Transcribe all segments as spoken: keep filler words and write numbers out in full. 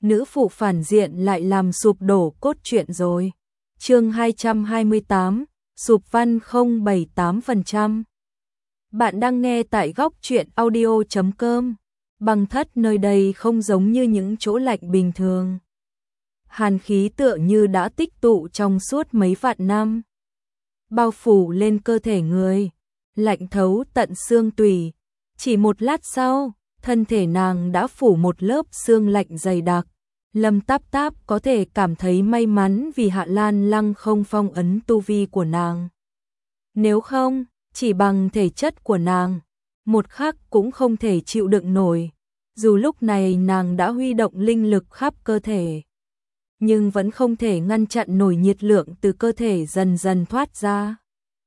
nữ phụ phản diện lại làm sụp đổ cốt truyện rồi. Chương hai trăm hai mươi tám, sụp văn không bảy tám phần trăm. Bạn đang nghe tại góc truyện audio chấm com. Băng thất nơi đây không giống như những chỗ lạnh bình thường. Hàn khí tựa như đã tích tụ trong suốt mấy vạn năm, bao phủ lên cơ thể người, lạnh thấu tận xương tủy. Chỉ một lát sau, thân thể nàng đã phủ một lớp xương lạnh dày đặc. Lâm Táp Táp có thể cảm thấy may mắn vì Hạ Lan Lăng không phong ấn tu vi của nàng. Nếu không, chỉ bằng thể chất của nàng, một khắc cũng không thể chịu đựng nổi. Dù lúc này nàng đã huy động linh lực khắp cơ thể, nhưng vẫn không thể ngăn chặn nổi nhiệt lượng từ cơ thể dần dần thoát ra.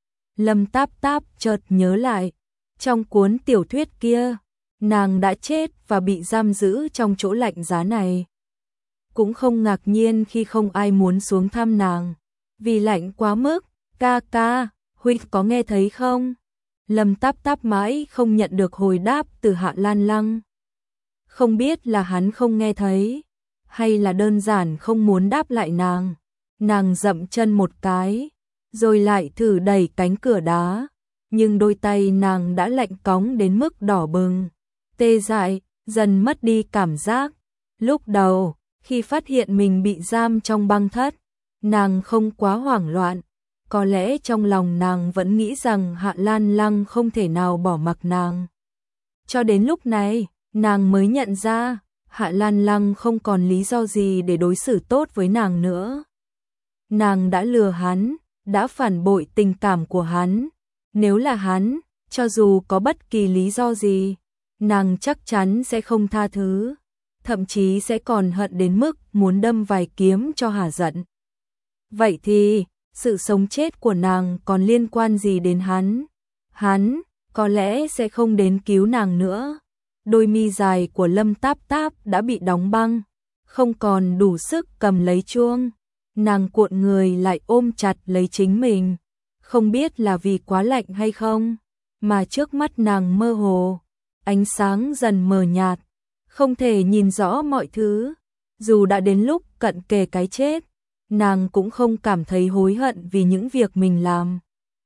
Lâm Táp Táp chợt nhớ lại, trong cuốn tiểu thuyết kia, nàng đã chết và bị giam giữ trong chỗ lạnh giá này. Cũng không ngạc nhiên khi không ai muốn xuống thăm nàng, vì lạnh quá mức. Ca ca, huynh có nghe thấy không? Lâm Táp Táp mãi không nhận được hồi đáp từ Hạ Lan Lăng. Không biết là hắn không nghe thấy, hay là đơn giản không muốn đáp lại nàng. Nàng dậm chân một cái, rồi lại thử đẩy cánh cửa đá, nhưng đôi tay nàng đã lạnh cóng đến mức đỏ bừng, tê dại, dần mất đi cảm giác. Lúc đầu, khi phát hiện mình bị giam trong băng thất, nàng không quá hoảng loạn. Có lẽ trong lòng nàng vẫn nghĩ rằng Hạ Lan Lăng không thể nào bỏ mặc nàng. Cho đến lúc này, nàng mới nhận ra, Hạ Lan Lăng không còn lý do gì để đối xử tốt với nàng nữa. Nàng đã lừa hắn, đã phản bội tình cảm của hắn. Nếu là hắn, cho dù có bất kỳ lý do gì, nàng chắc chắn sẽ không tha thứ, thậm chí sẽ còn hận đến mức muốn đâm vài kiếm cho hả giận. Vậy thì, sự sống chết của nàng còn liên quan gì đến hắn? Hắn, có lẽ sẽ không đến cứu nàng nữa. Đôi mi dài của Lâm Táp Táp đã bị đóng băng, không còn đủ sức cầm lấy chuông. Nàng cuộn người lại ôm chặt lấy chính mình. Không biết là vì quá lạnh hay không, mà trước mắt nàng mơ hồ, ánh sáng dần mờ nhạt, không thể nhìn rõ mọi thứ. Dù đã đến lúc cận kề cái chết, nàng cũng không cảm thấy hối hận vì những việc mình làm.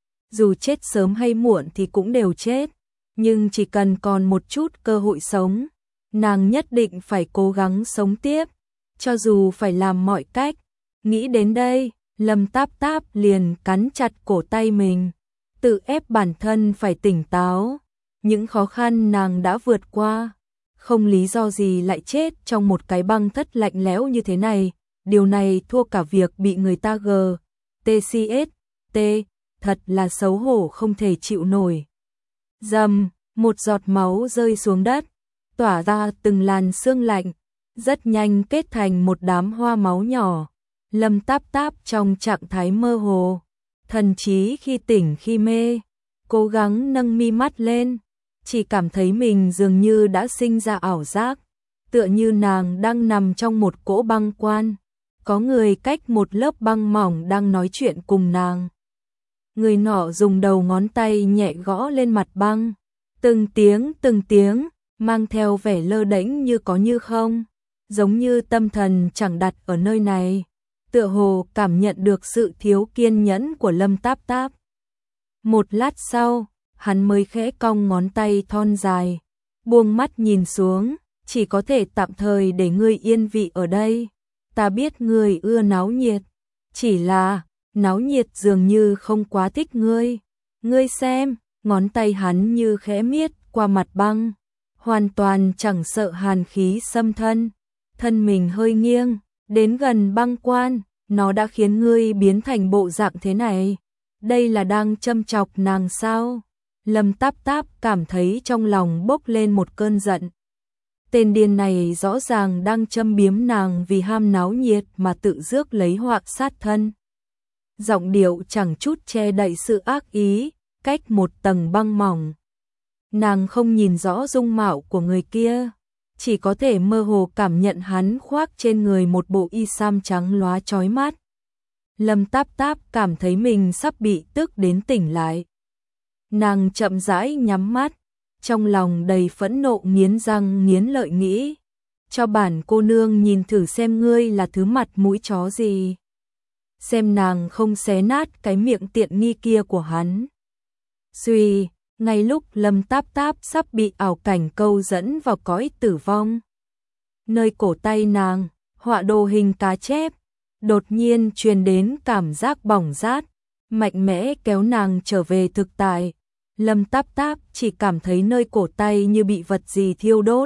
Dù chết sớm hay muộn thì cũng đều chết, nhưng chỉ cần còn một chút cơ hội sống, nàng nhất định phải cố gắng sống tiếp, cho dù phải làm mọi cách. Nghĩ đến đây, Lâm Táp Táp liền cắn chặt cổ tay mình, tự ép bản thân phải tỉnh táo. Những khó khăn nàng đã vượt qua, không lý do gì lại chết trong một cái băng thất lạnh lẽo như thế này. Điều này thua cả việc bị người ta gờ, tê xê ét, T, thật là xấu hổ không thể chịu nổi. Dầm, một giọt máu rơi xuống đất, tỏa ra từng làn sương lạnh, rất nhanh kết thành một đám hoa máu nhỏ. Lâm Táp Táp trong trạng thái mơ hồ, thần trí khi tỉnh khi mê, cố gắng nâng mi mắt lên, chỉ cảm thấy mình dường như đã sinh ra ảo giác, tựa như nàng đang nằm trong một cỗ băng quan. Có người cách một lớp băng mỏng đang nói chuyện cùng nàng. Người nọ dùng đầu ngón tay nhẹ gõ lên mặt băng, từng tiếng từng tiếng, mang theo vẻ lơ đễnh như có như không, giống như tâm thần chẳng đặt ở nơi này, tựa hồ cảm nhận được sự thiếu kiên nhẫn của Lâm Táp Táp. Một lát sau, hắn mới khẽ cong ngón tay thon dài, buông mắt nhìn xuống, chỉ có thể tạm thời để ngươi yên vị ở đây. Ta biết ngươi ưa náo nhiệt, chỉ là náo nhiệt dường như không quá thích ngươi. Ngươi xem, ngón tay hắn như khẽ miết qua mặt băng, hoàn toàn chẳng sợ hàn khí xâm thân. Thân mình hơi nghiêng, đến gần băng quan, nó đã khiến ngươi biến thành bộ dạng thế này. Đây là đang châm chọc nàng sao? Lâm Táp Táp cảm thấy trong lòng bốc lên một cơn giận. Tên điên này rõ ràng đang châm biếm nàng vì ham náo nhiệt mà tự rước lấy họa sát thân. Giọng điệu chẳng chút che đậy sự ác ý, cách một tầng băng mỏng. Nàng không nhìn rõ dung mạo của người kia, chỉ có thể mơ hồ cảm nhận hắn khoác trên người một bộ y sam trắng lóa chói mắt. Lâm Táp Táp cảm thấy mình sắp bị tức đến tỉnh lại. Nàng chậm rãi nhắm mắt, trong lòng đầy phẫn nộ nghiến răng nghiến lợi nghĩ, cho bản cô nương nhìn thử xem ngươi là thứ mặt mũi chó gì. Xem nàng không xé nát cái miệng tiện nghi kia của hắn. Xuy, ngay lúc Lâm Táp Táp sắp bị ảo cảnh câu dẫn vào cõi tử vong. Nơi cổ tay nàng, họa đồ hình cá chép, đột nhiên truyền đến cảm giác bỏng rát, mạnh mẽ kéo nàng trở về thực tại. Lâm Táp Táp chỉ cảm thấy nơi cổ tay như bị vật gì thiêu đốt.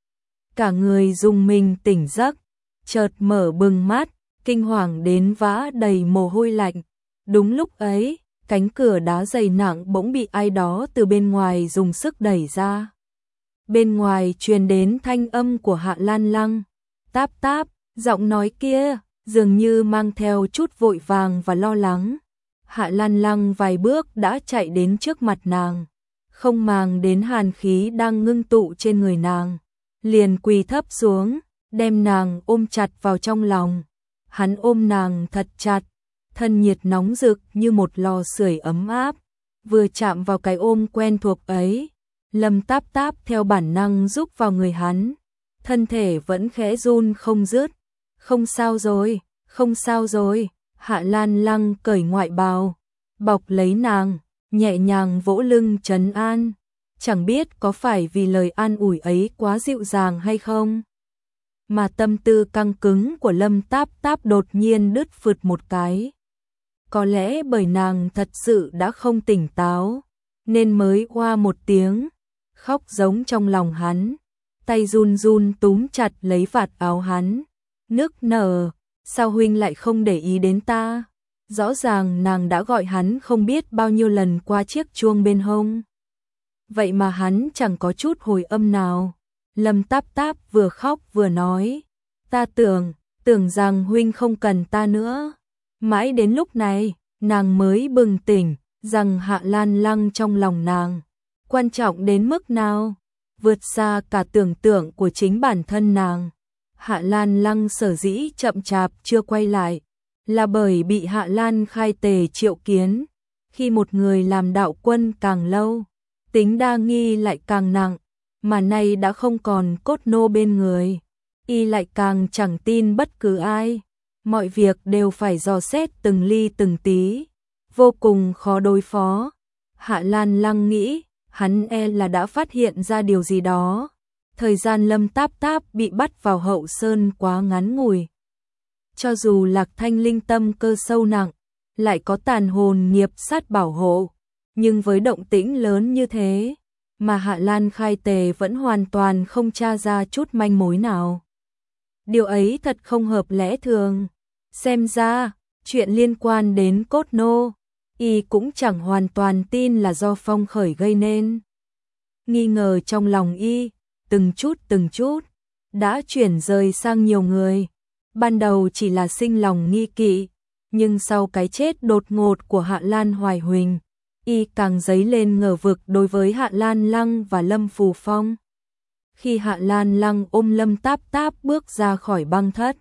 Cả người rùng mình tỉnh giấc, chợt mở bừng mắt, kinh hoàng đến vã đầy mồ hôi lạnh. Đúng lúc ấy, cánh cửa đá dày nặng bỗng bị ai đó từ bên ngoài dùng sức đẩy ra. Bên ngoài truyền đến thanh âm của Hạ Lan Lăng. Táp Táp, giọng nói kia dường như mang theo chút vội vàng và lo lắng. Hạ Lan Lăng vài bước đã chạy đến trước mặt nàng, không màng đến hàn khí đang ngưng tụ trên người nàng, liền quỳ thấp xuống, đem nàng ôm chặt vào trong lòng. Hắn ôm nàng thật chặt, thân nhiệt nóng rực như một lò sưởi ấm áp. Vừa chạm vào cái ôm quen thuộc ấy, Lâm Táp Táp theo bản năng rúc vào người hắn, thân thể vẫn khẽ run không dứt. Không sao rồi, không sao rồi. Hạ Lan Lăng cởi ngoại bào, bọc lấy nàng, nhẹ nhàng vỗ lưng trấn an. Chẳng biết có phải vì lời an ủi ấy quá dịu dàng hay không, mà tâm tư căng cứng của Lâm Táp Táp đột nhiên đứt phượt một cái. Có lẽ bởi nàng thật sự đã không tỉnh táo, nên mới oa một tiếng, khóc giống trong lòng hắn, tay run run túm chặt lấy vạt áo hắn, nức nở. Sao huynh lại không để ý đến ta? Rõ ràng nàng đã gọi hắn không biết bao nhiêu lần qua chiếc chuông bên hông. Vậy mà hắn chẳng có chút hồi âm nào. Lâm Táp Táp vừa khóc vừa nói, ta tưởng, tưởng rằng huynh không cần ta nữa. Mãi đến lúc này, nàng mới bừng tỉnh, rằng Hạ Lan Lăng trong lòng nàng, quan trọng đến mức nào, vượt xa cả tưởng tượng của chính bản thân nàng. Hạ Lan Lăng sở dĩ chậm chạp chưa quay lại, là bởi bị Hạ Lan Khai Tề triệu kiến. Khi một người làm đạo quân càng lâu, tính đa nghi lại càng nặng, mà nay đã không còn cốt nô bên người, y lại càng chẳng tin bất cứ ai. Mọi việc đều phải dò xét từng ly từng tí, vô cùng khó đối phó. Hạ Lan Lăng nghĩ, hắn e là đã phát hiện ra điều gì đó. Thời gian Lâm Táp Táp bị bắt vào Hậu Sơn quá ngắn ngủi. Cho dù Lạc Thanh linh tâm cơ sâu nặng, lại có tàn hồn nghiệp sát bảo hộ, nhưng với động tĩnh lớn như thế, mà Hạ Lan Khai Tề vẫn hoàn toàn không tra ra chút manh mối nào. Điều ấy thật không hợp lẽ thường. Xem ra, chuyện liên quan đến cốt nô, y cũng chẳng hoàn toàn tin là do Phong Khởi gây nên. Nghi ngờ trong lòng y, từng chút từng chút, đã chuyển rời sang nhiều người. Ban đầu chỉ là sinh lòng nghi kỵ, nhưng sau cái chết đột ngột của Hạ Lan Hoài Huỳnh, y càng dấy lên ngờ vực đối với Hạ Lan Lăng và Lâm Phù Phong. Khi Hạ Lan Lăng ôm Lâm Táp Táp bước ra khỏi băng thất,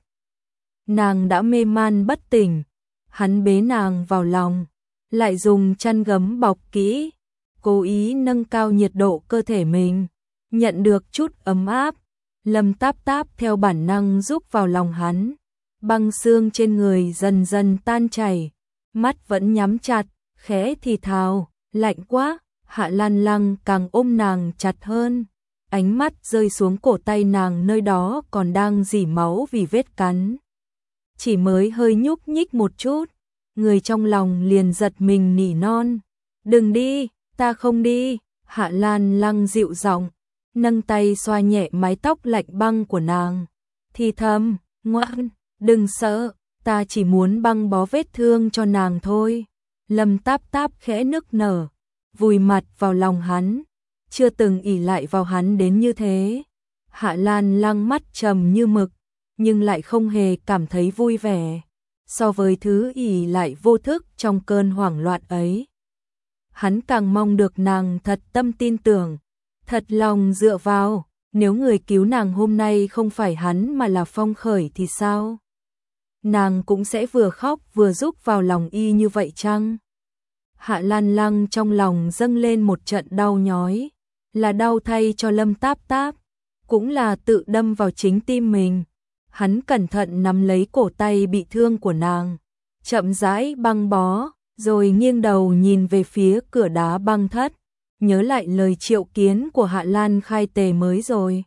nàng đã mê man bất tỉnh, hắn bế nàng vào lòng, lại dùng chăn gấm bọc kỹ, cố ý nâng cao nhiệt độ cơ thể mình, nhận được chút ấm áp. Lâm Táp Táp theo bản năng rúc vào lòng hắn, băng xương trên người dần dần tan chảy, mắt vẫn nhắm chặt, khẽ thì thào, lạnh quá. Hạ Lan Lăng càng ôm nàng chặt hơn, ánh mắt rơi xuống cổ tay nàng nơi đó còn đang rỉ máu vì vết cắn. Chỉ mới hơi nhúc nhích một chút, người trong lòng liền giật mình nỉ non, đừng đi, ta không đi. Hạ Lan Lăng dịu giọng, nâng tay xoa nhẹ mái tóc lạnh băng của nàng, thì thầm, ngoan, đừng sợ, ta chỉ muốn băng bó vết thương cho nàng thôi. Lâm Táp Táp khẽ nức nở, vùi mặt vào lòng hắn, chưa từng ỷ lại vào hắn đến như thế. Hạ Lan Lăng mắt trầm như mực, nhưng lại không hề cảm thấy vui vẻ, so với thứ ỷ lại vô thức trong cơn hoảng loạn ấy. Hắn càng mong được nàng thật tâm tin tưởng, thật lòng dựa vào. Nếu người cứu nàng hôm nay không phải hắn mà là Phong Khởi thì sao? Nàng cũng sẽ vừa khóc vừa rúc vào lòng y như vậy chăng? Hạ Lan Lăng trong lòng dâng lên một trận đau nhói, là đau thay cho Lâm Táp Táp. cũng là tự đâm vào chính tim mình. Hắn cẩn thận nắm lấy cổ tay bị thương của nàng, chậm rãi băng bó, rồi nghiêng đầu nhìn về phía cửa đá băng thất, nhớ lại lời triệu kiến của Hạ Lan khai tề mới rồi.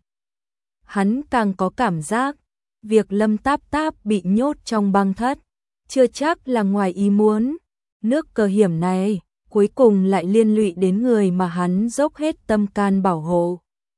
Hắn càng có cảm giác, việc Lâm Táp Táp bị nhốt trong băng thất, chưa chắc là ngoài ý muốn. Nước cờ hiểm này, cuối cùng lại liên lụy đến người mà hắn dốc hết tâm can bảo hộ.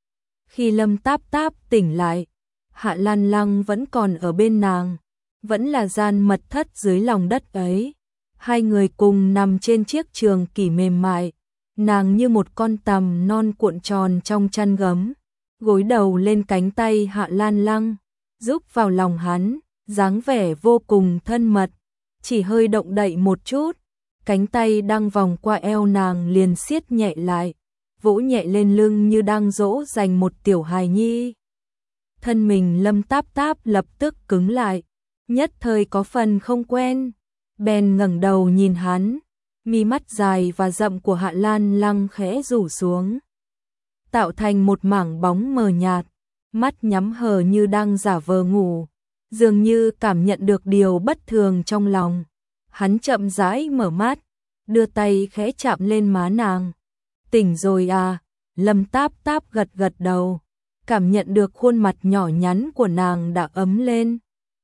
Khi Lâm Táp Táp tỉnh lại, Hạ Lan Lăng vẫn còn ở bên nàng, vẫn là gian mật thất dưới lòng đất ấy. Hai người cùng nằm trên chiếc trường kỷ mềm mại, nàng như một con tằm non cuộn tròn trong chăn gấm, gối đầu lên cánh tay Hạ Lan Lăng, giúp vào lòng hắn, dáng vẻ vô cùng thân mật, chỉ hơi động đậy một chút, cánh tay đang vòng qua eo nàng liền siết nhẹ lại, vỗ nhẹ lên lưng như đang dỗ dành một tiểu hài nhi. Thân mình Lâm Táp Táp lập tức cứng lại, nhất thời có phần không quen, bèn ngẩng đầu nhìn hắn, mi mắt dài và rậm của Hạ Lan Lăng khẽ rủ xuống, tạo thành một mảng bóng mờ nhạt, mắt nhắm hờ như đang giả vờ ngủ, dường như cảm nhận được điều bất thường trong lòng. Hắn chậm rãi mở mắt, đưa tay khẽ chạm lên má nàng. Tỉnh rồi à? Lâm Táp Táp gật gật đầu, cảm nhận được khuôn mặt nhỏ nhắn của nàng đã ấm lên.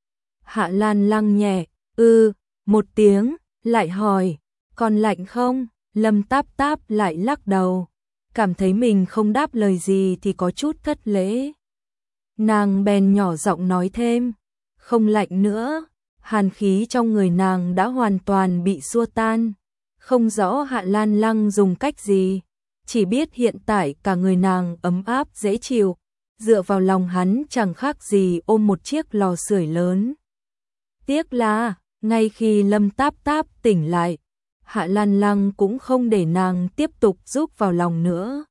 Hạ Lan Lăng nhẹ, ư, một tiếng, lại hỏi, còn lạnh không? Lâm Táp Táp lại lắc đầu, cảm thấy mình không đáp lời gì thì có chút thất lễ. Nàng bèn nhỏ giọng nói thêm, không lạnh nữa. Hàn khí trong người nàng đã hoàn toàn bị xua tan, không rõ Hạ Lan Lăng dùng cách gì, chỉ biết hiện tại cả người nàng ấm áp dễ chịu, dựa vào lòng hắn chẳng khác gì ôm một chiếc lò sưởi lớn. Tiếc là, ngay khi Lâm Táp Táp tỉnh lại, Hạ Lan Lăng cũng không để nàng tiếp tục giúp vào lòng nữa.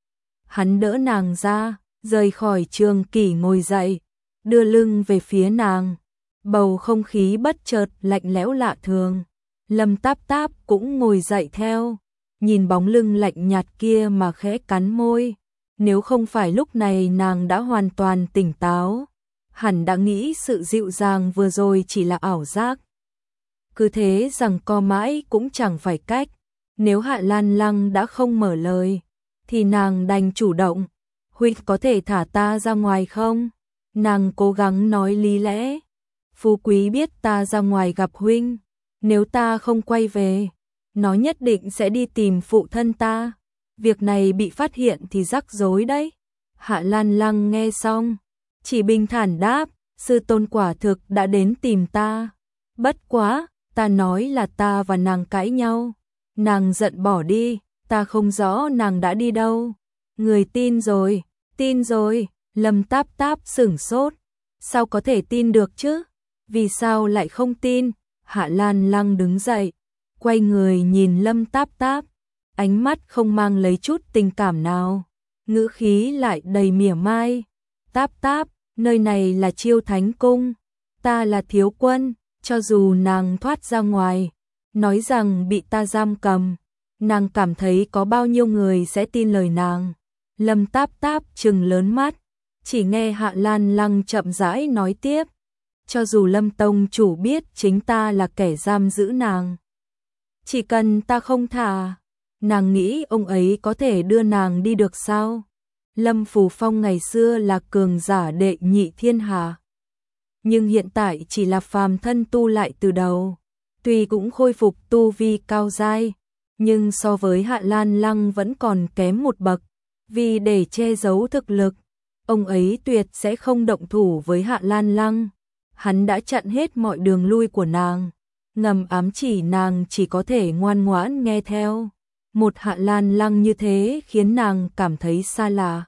Hắn đỡ nàng ra, rời khỏi trường kỷ ngồi dậy, đưa lưng về phía nàng. Bầu không khí bất chợt lạnh lẽo lạ thường. Lâm Táp Táp cũng ngồi dậy theo, nhìn bóng lưng lạnh nhạt kia mà khẽ cắn môi. Nếu không phải lúc này nàng đã hoàn toàn tỉnh táo, hẳn đã nghĩ sự dịu dàng vừa rồi chỉ là ảo giác. Cứ thế rằng co mãi cũng chẳng phải cách. Nếu Hạ Lan Lăng đã không mở lời, thì nàng đành chủ động. Huynh có thể thả ta ra ngoài không? Nàng cố gắng nói lý lẽ. Phú quý biết ta ra ngoài gặp huynh, nếu ta không quay về, nó nhất định sẽ đi tìm phụ thân ta. Việc này bị phát hiện thì rắc rối đấy. Hạ Lan Lăng nghe xong, chỉ bình thản đáp, sư tôn quả thực đã đến tìm ta. Bất quá, ta nói là ta và nàng cãi nhau. Nàng giận bỏ đi, ta không rõ nàng đã đi đâu. Người tin rồi, tin rồi. Lâm Táp Táp sửng sốt. Sao có thể tin được chứ? Vì sao lại không tin? Hạ Lan Lăng đứng dậy, quay người nhìn Lâm Táp Táp, ánh mắt không mang lấy chút tình cảm nào, ngữ khí lại đầy mỉa mai. Táp Táp, nơi này là Chiêu Thánh Cung, ta là thiếu quân, cho dù nàng thoát ra ngoài, nói rằng bị ta giam cầm, nàng cảm thấy có bao nhiêu người sẽ tin lời nàng. Lâm Táp Táp trừng lớn mắt, chỉ nghe Hạ Lan Lăng chậm rãi nói tiếp. Cho dù Lâm Tông chủ biết chính ta là kẻ giam giữ nàng, chỉ cần ta không thả, nàng nghĩ ông ấy có thể đưa nàng đi được sao? Lâm Phù Phong ngày xưa là cường giả đệ nhị thiên hạ, nhưng hiện tại chỉ là phàm thân tu lại từ đầu, tuy cũng khôi phục tu vi cao giai, nhưng so với Hạ Lan Lăng vẫn còn kém một bậc. Vì để che giấu thực lực, ông ấy tuyệt sẽ không động thủ với Hạ Lan Lăng. Hắn đã chặn hết mọi đường lui của nàng, ngầm ám chỉ nàng chỉ có thể ngoan ngoãn nghe theo. Một Hạ Lan Lăng như thế khiến nàng cảm thấy xa lạ,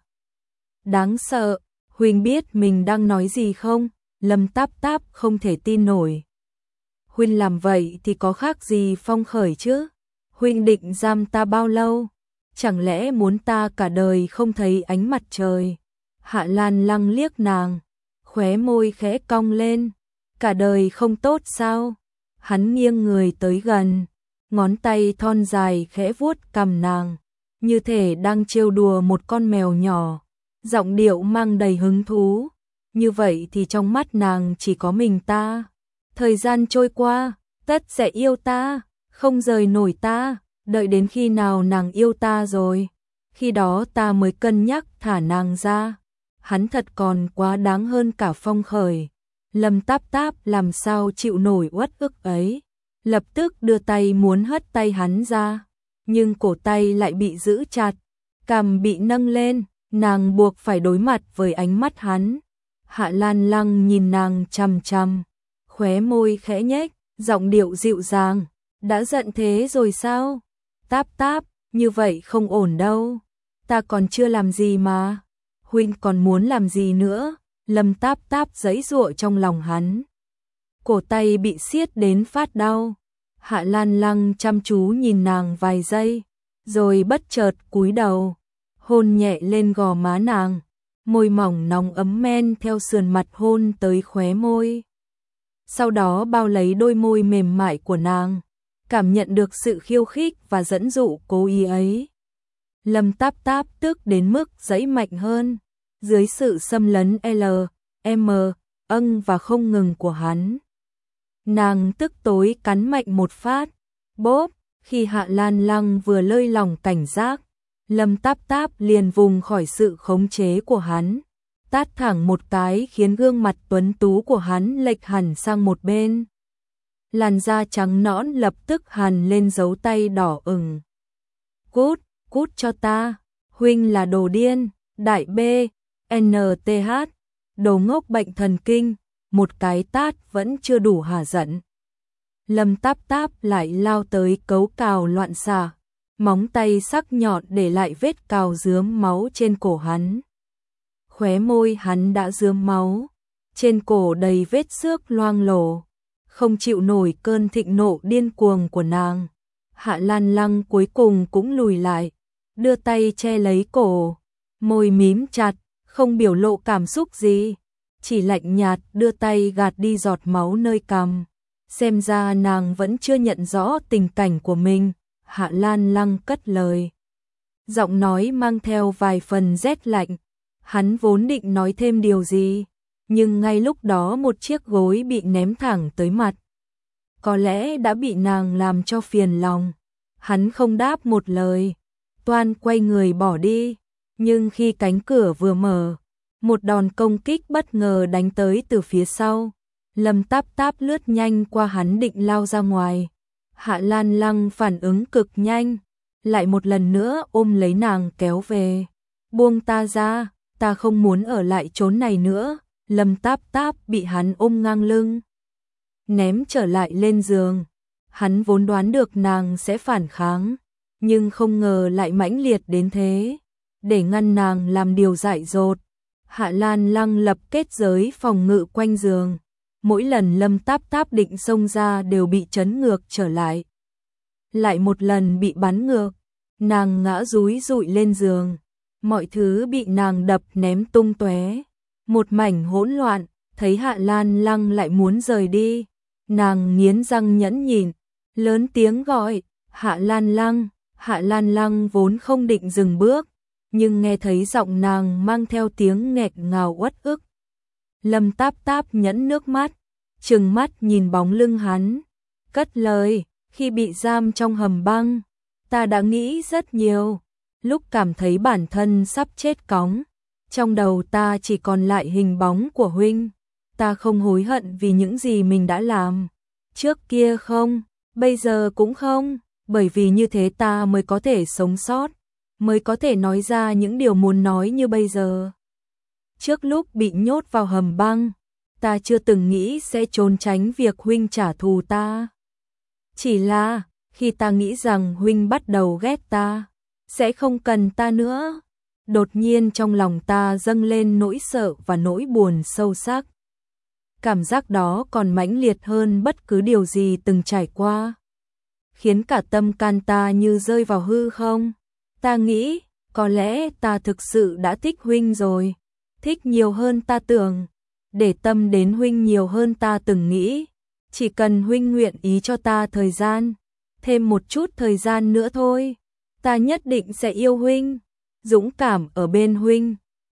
đáng sợ. Huynh biết mình đang nói gì không? Lâm Táp Táp không thể tin nổi. Huynh làm vậy thì có khác gì Phong Khởi chứ? Huynh định giam ta bao lâu? Chẳng lẽ muốn ta cả đời không thấy ánh mặt trời? Hạ Lan Lăng liếc nàng, khóe môi khẽ cong lên. Cả đời không tốt sao? Hắn nghiêng người tới gần, ngón tay thon dài khẽ vuốt cằm nàng, như thể đang trêu đùa một con mèo nhỏ. giọng điệu mang đầy hứng thú. Như vậy thì trong mắt nàng chỉ có mình ta. Thời gian trôi qua, tất sẽ yêu ta, không rời nổi ta, đợi đến khi nào nàng yêu ta rồi, khi đó ta mới cân nhắc thả nàng ra. Hắn thật còn quá đáng hơn cả Phong Khởi. Lâm Táp Táp làm sao chịu nổi uất ức ấy, lập tức đưa tay muốn hất tay hắn ra, nhưng cổ tay lại bị giữ chặt, cằm bị nâng lên, nàng buộc phải đối mặt với ánh mắt hắn. Hạ Lan Lăng nhìn nàng chằm chằm, khóe môi khẽ nhếch, giọng điệu dịu dàng, đã giận thế rồi sao? Táp Táp, như vậy không ổn đâu, ta còn chưa làm gì mà, huynh còn muốn làm gì nữa? Lâm Táp Táp giãy giụa trong lòng hắn, cổ tay bị siết đến phát đau. Hạ Lan Lăng chăm chú nhìn nàng vài giây, rồi bất chợt cúi đầu, hôn nhẹ lên gò má nàng, môi mỏng nóng ấm men theo sườn mặt hôn tới khóe môi. Sau đó bao lấy đôi môi mềm mại của nàng, cảm nhận được sự khiêu khích và dẫn dụ cố ý ấy. Lâm Táp Táp tức đến mức giãy mạnh hơn, dưới sự xâm lấn L, M, âng và không ngừng của hắn. Nàng tức tối cắn mạnh một phát, bốp, khi Hạ Lan Lăng vừa lơi lỏng cảnh giác, Lâm Táp Táp liền vùng khỏi sự khống chế của hắn, tát thẳng một cái khiến gương mặt tuấn tú của hắn lệch hẳn sang một bên. Làn da trắng nõn lập tức hằn lên dấu tay đỏ ửng. Cút, cút cho ta, huynh là đồ điên, đại B, N T H, đồ ngốc bệnh thần kinh, một cái tát vẫn chưa đủ hả giận. Lâm Táp Táp lại lao tới cấu cào loạn xạ, móng tay sắc nhọn để lại vết cào rướm máu trên cổ hắn. Khóe môi hắn đã rướm máu, trên cổ đầy vết xước loang lổ, không chịu nổi cơn thịnh nộ điên cuồng của nàng. Hạ Lan Lăng cuối cùng cũng lùi lại, đưa tay che lấy cổ, môi mím chặt, không biểu lộ cảm xúc gì, chỉ lạnh nhạt đưa tay gạt đi giọt máu nơi cằm. Xem ra nàng vẫn chưa nhận rõ tình cảnh của mình. Hạ Lan Lăng cất lời, giọng nói mang theo vài phần rét lạnh. Hắn vốn định nói thêm điều gì, nhưng ngay lúc đó một chiếc gối bị ném thẳng tới mặt. Có lẽ đã bị nàng làm cho phiền lòng. Hắn không đáp một lời, toan quay người bỏ đi, nhưng khi cánh cửa vừa mở, một đòn công kích bất ngờ đánh tới từ phía sau. Lâm Táp Táp lướt nhanh qua hắn định lao ra ngoài. Hạ Lan Lăng phản ứng cực nhanh, lại một lần nữa ôm lấy nàng kéo về. Buông ta ra, ta không muốn ở lại chốn này nữa. Lâm Táp Táp bị hắn ôm ngang lưng, ném trở lại lên giường. Hắn vốn đoán được nàng sẽ phản kháng, nhưng không ngờ lại mãnh liệt đến thế. Để ngăn nàng làm điều dại dột, Hạ Lan Lăng lập kết giới phòng ngự quanh giường. Mỗi lần Lâm Táp Táp định xông ra đều bị trấn ngược trở lại. Lại một lần bị bắn ngược, nàng ngã dúi dụi lên giường. Mọi thứ bị nàng đập ném tung tóe, một mảnh hỗn loạn. Thấy Hạ Lan Lăng lại muốn rời đi, nàng nghiến răng nhẫn nhịn, lớn tiếng gọi, Hạ Lan Lăng. Hạ Lan Lăng vốn không định dừng bước, nhưng nghe thấy giọng nàng mang theo tiếng nghẹt ngào uất ức. Lâm Táp Táp nhẫn nước mắt, trừng mắt nhìn bóng lưng hắn, cất lời, khi bị giam trong hầm băng, ta đã nghĩ rất nhiều. Lúc cảm thấy bản thân sắp chết cóng, trong đầu ta chỉ còn lại hình bóng của huynh. Ta không hối hận vì những gì mình đã làm. Trước kia không, bây giờ cũng không, bởi vì như thế ta mới có thể sống sót, mới có thể nói ra những điều muốn nói như bây giờ. Trước lúc bị nhốt vào hầm băng, ta chưa từng nghĩ sẽ trốn tránh việc huynh trả thù ta. Chỉ là, khi ta nghĩ rằng huynh bắt đầu ghét ta, sẽ không cần ta nữa, đột nhiên trong lòng ta dâng lên nỗi sợ và nỗi buồn sâu sắc. Cảm giác đó còn mãnh liệt hơn bất cứ điều gì từng trải qua, khiến cả tâm can ta như rơi vào hư không. Ta nghĩ, có lẽ ta thực sự đã thích huynh rồi, thích nhiều hơn ta tưởng, để tâm đến huynh nhiều hơn ta từng nghĩ. Chỉ cần huynh nguyện ý cho ta thời gian, thêm một chút thời gian nữa thôi, ta nhất định sẽ yêu huynh, dũng cảm ở bên huynh.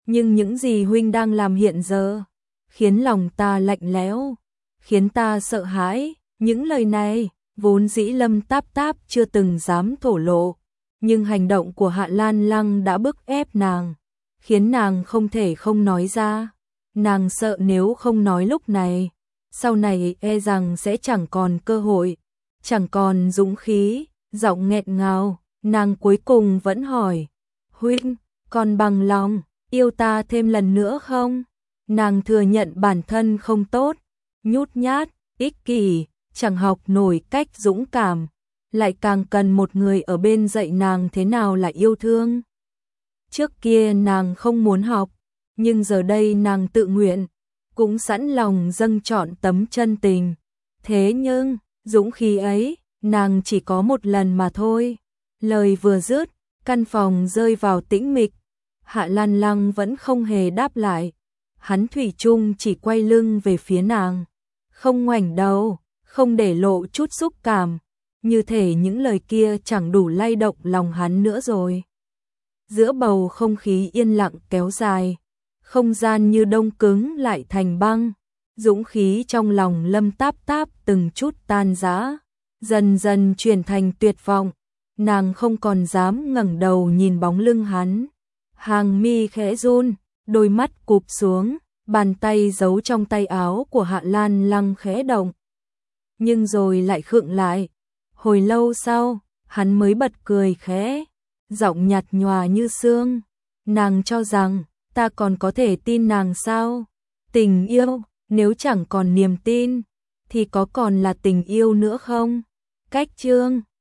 Nhưng những gì huynh đang làm hiện giờ, khiến lòng ta lạnh lẽo, khiến ta sợ hãi. Những lời này, vốn dĩ Lâm Táp Táp chưa từng dám thổ lộ, nhưng hành động của Hạ Lan Lăng đã bức ép nàng, khiến nàng không thể không nói ra. Nàng sợ nếu không nói lúc này, sau này e rằng sẽ chẳng còn cơ hội, chẳng còn dũng khí. Giọng nghẹn ngào, nàng cuối cùng vẫn hỏi, huynh, còn bằng lòng yêu ta thêm lần nữa không? Nàng thừa nhận bản thân không tốt, nhút nhát, ích kỷ, chẳng học nổi cách dũng cảm, lại càng cần một người ở bên dạy nàng thế nào là yêu thương. Trước kia nàng không muốn học, nhưng giờ đây nàng tự nguyện, cũng sẵn lòng dâng trọn tấm chân tình. Thế nhưng, dũng khí ấy, nàng chỉ có một lần mà thôi. Lời vừa dứt, căn phòng rơi vào tĩnh mịch. Hạ Lan Lăng vẫn không hề đáp lại. Hắn thủy chung chỉ quay lưng về phía nàng, không ngoảnh đầu, không để lộ chút xúc cảm, như thể những lời kia chẳng đủ lay động lòng hắn nữa rồi. Giữa bầu không khí yên lặng kéo dài, không gian như đông cứng lại thành băng, dũng khí trong lòng Lâm Táp Táp từng chút tan rã, dần dần chuyển thành tuyệt vọng. Nàng không còn dám ngẩng đầu nhìn bóng lưng hắn, hàng mi khẽ run, đôi mắt cụp xuống, bàn tay giấu trong tay áo của Hạ Lan Lăng khẽ động, nhưng rồi lại khựng lại. Hồi lâu sau, hắn mới bật cười khẽ, giọng nhạt nhòa như sương. Nàng cho rằng ta còn có thể tin nàng sao? Tình yêu, nếu chẳng còn niềm tin, thì có còn là tình yêu nữa không? Cách chương